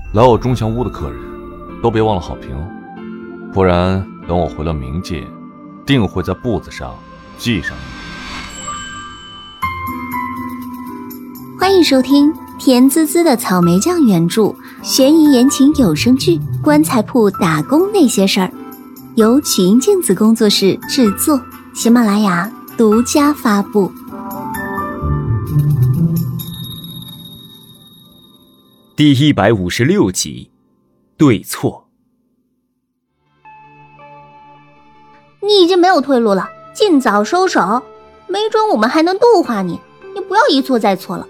来我钟祥屋的客人，都别忘了好评哦，不然等我回了冥界，定会在簿子上记上你。 欢迎收听甜滋滋的草莓酱原著悬疑言情有声剧《棺材铺打工那些事儿》，由曲音镜子工作室制作，喜马拉雅独家发布。 第156集，对错。 你已经没有退路了，尽早收手，没准我们还能度化你，你不要一错再错了。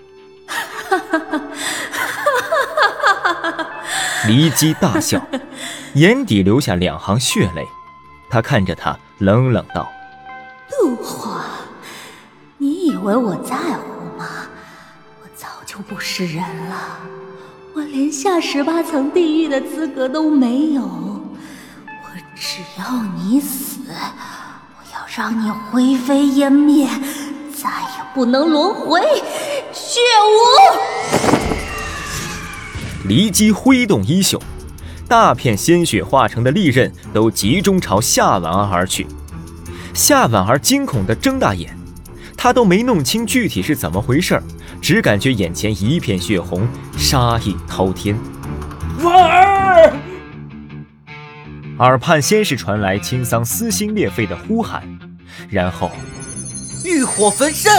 黎姬大笑，眼底流下2行血泪。他看着他冷冷道： 度化？你以为我在乎吗？我早就不是人了，我连下18层地狱的资格都没有。我只要你死，我要让你灰飞烟灭，再也不能轮回。血无！ 黎姬挥动衣袖，大片鲜血化成的利刃都集中朝夏婉儿而去。夏婉儿惊恐地睁大眼，她都没弄清具体是怎么回事，只感觉眼前一片血红，杀意滔天。婉儿！耳畔先是传来青桑撕心裂肺的呼喊，然后欲火焚身。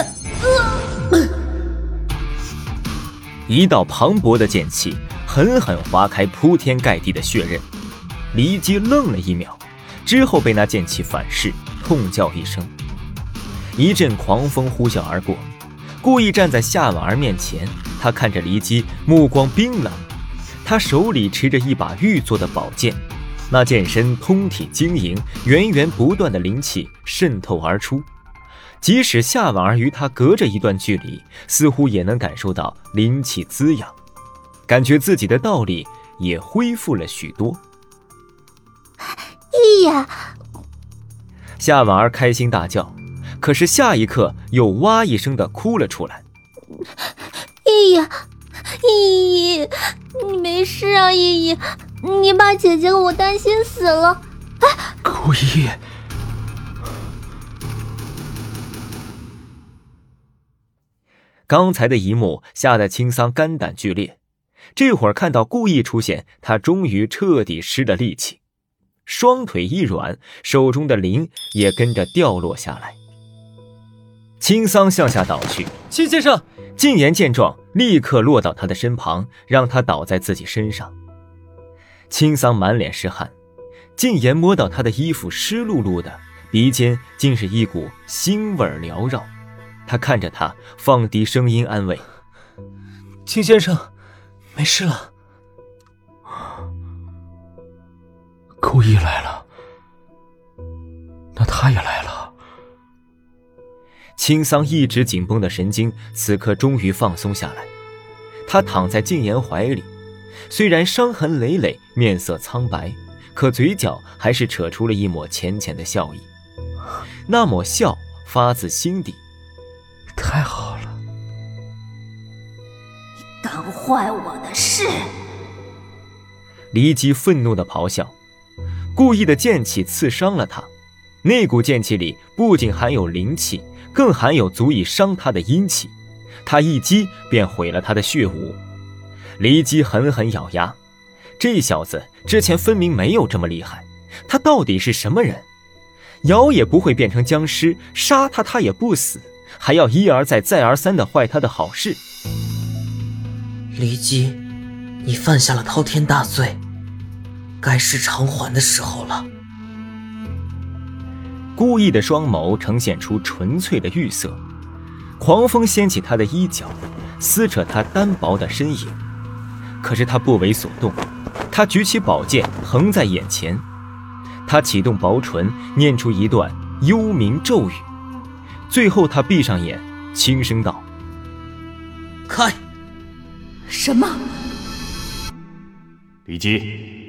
一道磅礴的剑气狠狠划开铺天盖地的血刃。黎姬愣了1秒，之后被那剑气反噬，痛叫一声。一阵狂风呼啸而过，故意站在夏婉儿面前，他看着黎姬，目光冰冷。他手里持着一把玉做的宝剑，那剑身通体晶莹，源源不断的灵气渗透而出。即使夏婉儿与他隔着一段距离，似乎也能感受到灵气滋养，感觉自己的道力也恢复了许多。 姨呀！ 夏婉儿开心大叫，可是下一刻又哇一声的哭了出来。 姨呀，姨姨，你没事啊？姨姨，你把姐姐我担心死了。 顾姨， 刚才的一幕吓得青桑肝胆俱裂，这会儿看到顾意出现，他终于彻底失了力气，双腿一软，手中的铃也跟着掉落下来。青桑向下倒去， 秦先生！ 禁言见状，立刻落到他的身旁，让他倒在自己身上。青桑满脸是汗，禁言摸到他的衣服湿漉漉的，鼻尖竟是一股腥味缭绕。他看着他，放低声音安慰： 秦先生，没事了。 顾意来了，那他也来了。 青桑一直紧绷的神经此刻终于放松下来，他躺在禁言怀里，虽然伤痕累累，面色苍白，可嘴角还是扯出了一抹浅浅的笑意，那抹笑发自心底。 太好了！ 你敢坏我的事！ 黎姬愤怒地咆哮，故意的剑气刺伤了他，那股剑气里不仅含有灵气，更含有足以伤他的阴气，他一击便毁了他的血雾。黎姬狠狠咬牙，这小子之前分明没有这么厉害，他到底是什么人？咬也不会变成僵尸，杀他他也不死，还要一而再再而三地坏他的好事。 黎姬，你犯下了滔天大罪，该是偿还的时候了。 故意的双眸呈现出纯粹的玉色，狂风掀起他的衣角，撕扯他单薄的身影。可是他不为所动，他举起宝剑横在眼前，他启动薄唇，念出一段幽冥咒语，最后他闭上眼，轻声道： 开！ 什么？ 李姬！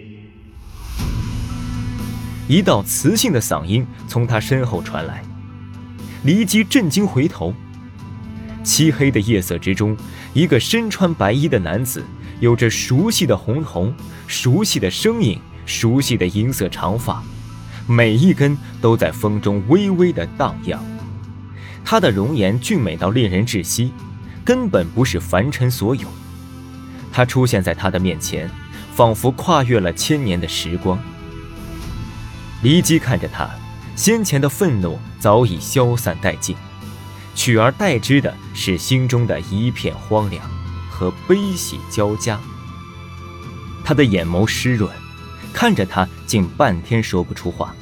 一道磁性的嗓音从他身后传来，黎姬震惊回头， 漆黑的夜色之中，一个身穿白衣的男子，有着熟悉的红瞳，熟悉的声音，熟悉的银色长发，每一根都在风中微微的荡漾。他的容颜俊美到令人窒息，根本不是凡尘所有。他出现在他的面前，仿佛跨越了千年的时光。黎姬看着他，先前的愤怒早已消散殆尽，取而代之的是心中的一片荒凉和悲喜交加。他的眼眸湿润，看着他竟半天说不出话。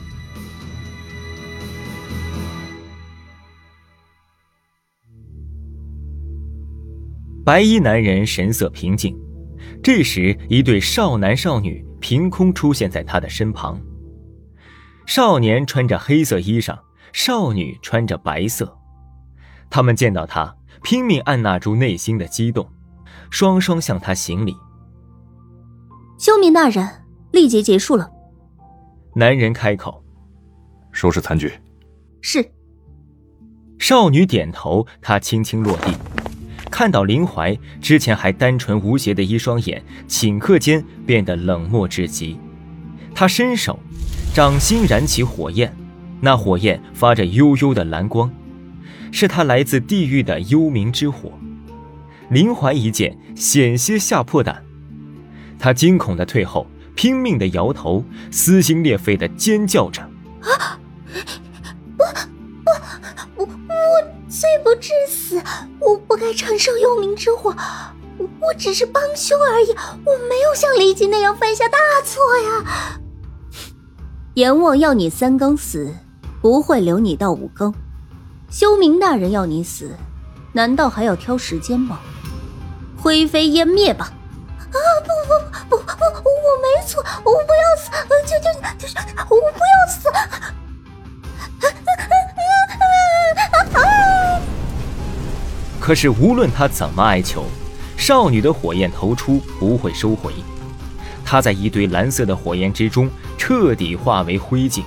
白衣男人神色平静，这时一对少男少女凭空出现在他的身旁。少年穿着黑色衣裳，少女穿着白色。他们见到他，拼命按捺住内心的激动，双双向他行礼。 修明大人，历劫结束了。 男人开口， 收拾残局。 是。 少女点头，她轻轻落地，看到林怀之前还单纯无邪的一双眼，顷刻间变得冷漠至极。她伸手，掌心燃起火焰，那火焰发着幽幽的蓝光，是他来自地狱的幽冥之火。林怀一见，险些吓破胆，他惊恐地退后，拼命地摇头，撕心裂肺地尖叫着： 我罪不至死，我不该承受幽冥之火，我只是帮凶而已，我没有像黎姬那样犯下大错呀。阎王要你3更死，不会留你到5更。修明大人要你死，难道还要挑时间吗？灰飞烟灭吧！不，我没错，我不要死，就是我不要死。 可是无论他怎么哀求，少女的火焰投出不会收回，她在一堆蓝色的火焰之中彻底化为灰烬。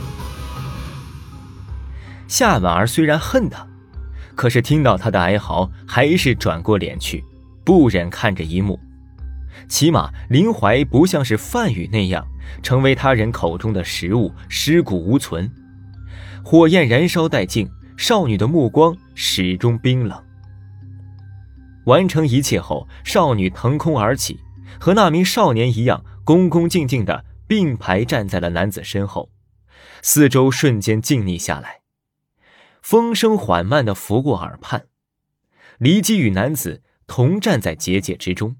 夏婉儿虽然恨他，可是听到他的哀嚎，还是转过脸去，不忍看着一幕。起码林怀不像是范宇那样成为他人口中的食物，尸骨无存。火焰燃烧殆尽，少女的目光始终冰冷。完成一切后，少女腾空而起，和那名少年一样，恭恭敬敬地并排站在了男子身后，四周瞬间静谧下来。风声缓慢地拂过耳畔，黎姬与男子同站在结界之中。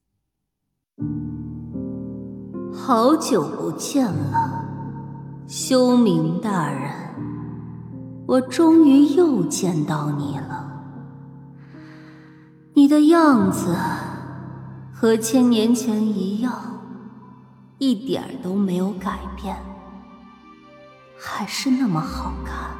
好久不见了，修明大人，我终于又见到你了。你的样子和1000年前一样，一点都没有改变，还是那么好看。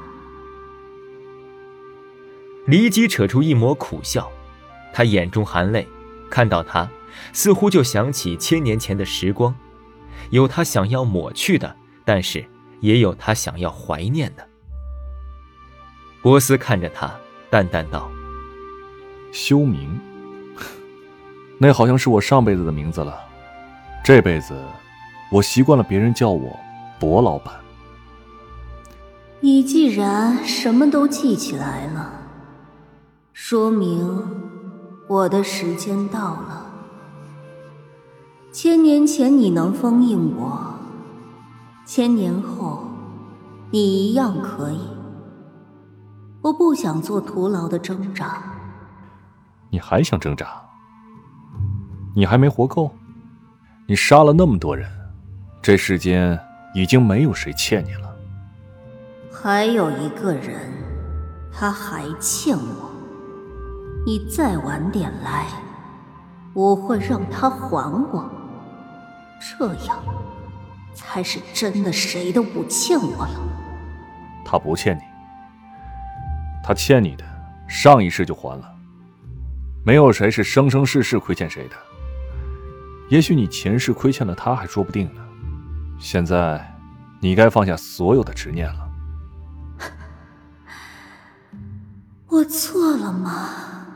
黎姬扯出一抹苦笑，他眼中含泪，看到他似乎就想起1000年前的时光，有他想要抹去的，但是也有他想要怀念的。波斯看着他，淡淡道： 修明，那好像是我上辈子的名字了，这辈子我习惯了别人叫我薄老板。 你既然什么都记起来了，说明我的时间到了。1000年前你能封印我，1000年后你一样可以。我不想做徒劳的挣扎。 你还想挣扎？你还没活够？你杀了那么多人，这世间已经没有谁欠你了。 还有一个人，他还欠我。你再晚点来，我会让他还我，这样才是真的谁都不欠我了。 他不欠你，他欠你的上一世就还了。没有谁是生生世世亏欠谁的，也许你前世亏欠了他还说不定呢。现在你该放下所有的执念了。 我错了吗？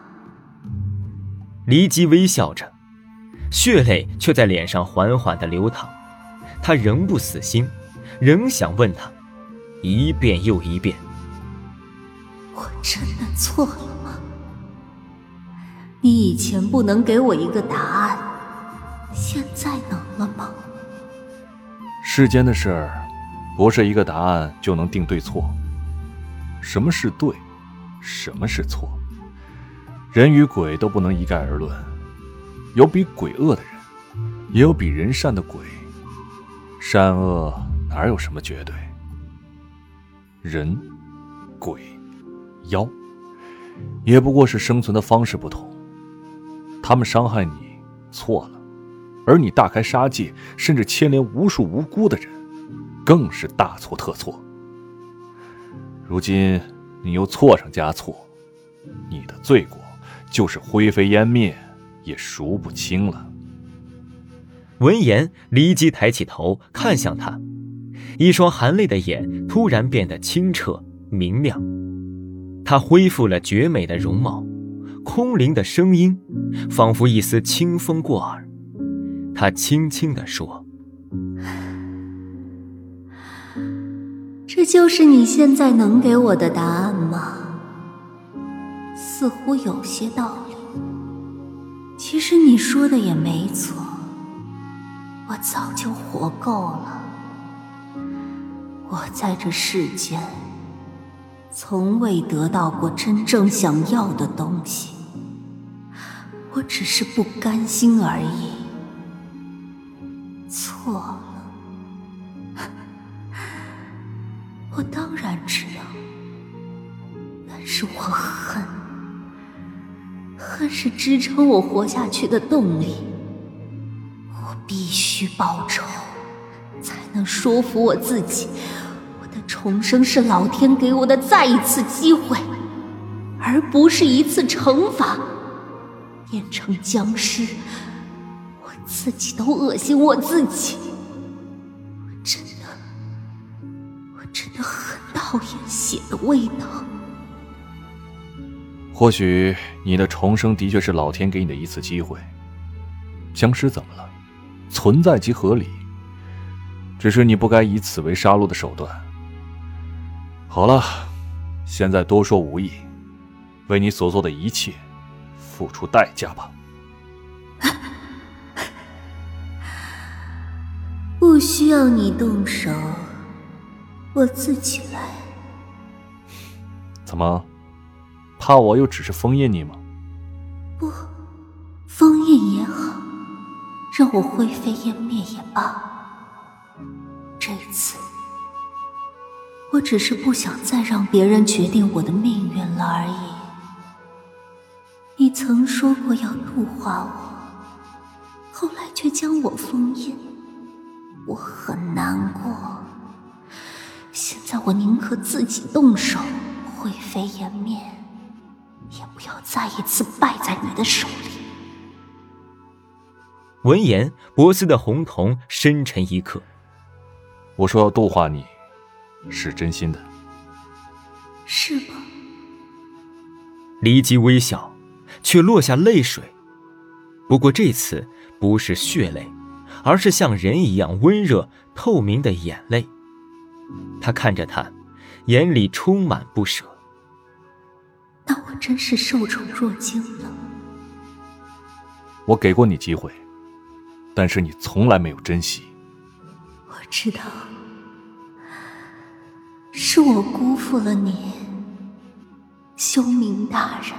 黎姬微笑着，血泪却在脸上缓缓地流淌。他仍不死心，仍想问他，一遍又一遍。 我真的错了吗？你以前不能给我一个答案，现在能了吗？ 世间的事儿，不是一个答案就能定对错。什么是对，什么是错？人与鬼都不能一概而论，有比鬼恶的人，也有比人善的鬼。善恶哪有什么绝对？人、鬼、妖，也不过是生存的方式不同。他们伤害你，错了，而你大开杀戒，甚至牵连无数无辜的人，更是大错特错。如今你又错上加错，你的罪过就是灰飞烟灭，也数不清了。 闻言，黎姬抬起头看向他，一双含泪的眼突然变得清澈明亮。她恢复了绝美的容貌，空灵的声音仿佛一丝清风过耳。她轻轻地说： 这就是你现在能给我的答案吗？似乎有些道理。其实你说的也没错，我早就活够了。我在这世间从未得到过真正想要的东西，我只是不甘心而已。错了，我当然知道，但是我恨是支撑我活下去的动力。我必须报仇，才能说服我自己，我的重生是老天给我的再一次机会，而不是一次惩罚。变成僵尸，我自己都恶心我自己。我真的很讨厌血的味道。 或许你的重生的确是老天给你的一次机会。僵尸怎么了？存在即合理，只是你不该以此为杀戮的手段。好了，现在多说无益，为你所做的一切付出代价吧。 不需要你动手，我自己来。 怎么，怕我又只是封印你吗？ 不，封印也好，让我灰飞烟灭也罢。这次我只是不想再让别人决定我的命运了而已。你曾说过要度化我，后来却将我封印，我很难过。现在我宁可自己动手，灰飞烟灭，也不要再一次败在你的手里。 闻言，波斯的红瞳深沉一刻。 我说要度化你，是真心的。 是吗？ 黎姬微笑，却落下泪水。不过这次不是血泪，而是像人一样温热透明的眼泪。他看着他，眼里充满不舍。 那我真是受宠若惊了。 我给过你机会，但是你从来没有珍惜。 我知道，是我辜负了你，修明大人。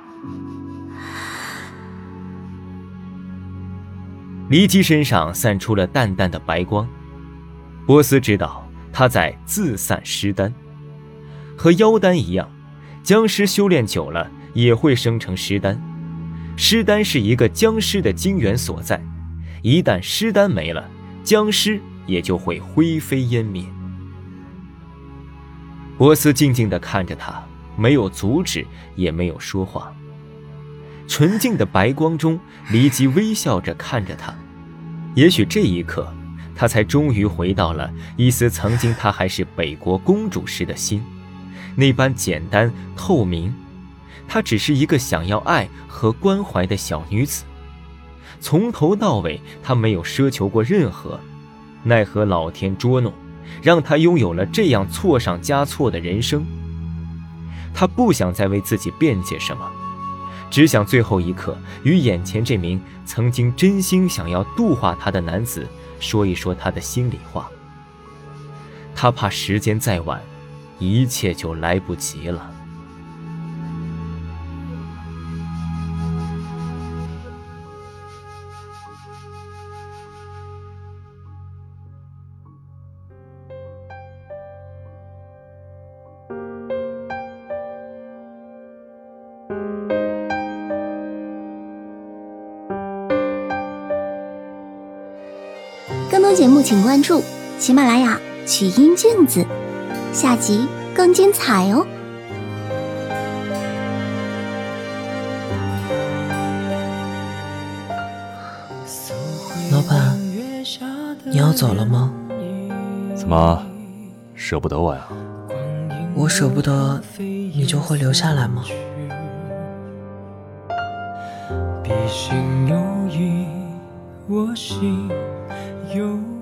黎姬身上散出了淡淡的白光，波斯知道他在自散尸丹。和妖丹一样，僵尸修炼久了也会生成尸丹。尸丹是一个僵尸的精元所在，一旦尸丹没了，僵尸也就会灰飞烟灭。波斯静静地看着他，没有阻止，也没有说话。纯净的白光中，黎姬微笑着看着他。也许这一刻，他才终于回到了一丝曾经他还是北国公主时的心，那般简单透明她只是一个想要爱和关怀的小女子，从头到尾她没有奢求过任何，奈何老天捉弄，让她拥有了这样错上加错的人生。她不想再为自己辩解什么，只想最后一刻与眼前这名曾经真心想要度化她的男子说一说她的心里话。她怕时间再晚，一切就来不及了。 更多节目请关注喜马拉雅曲音镜子，下集更精彩哦。 老板，你要走了吗？ 怎么，舍不得我呀？ 我舍不得，你就会留下来吗？ 笔心有意，我心有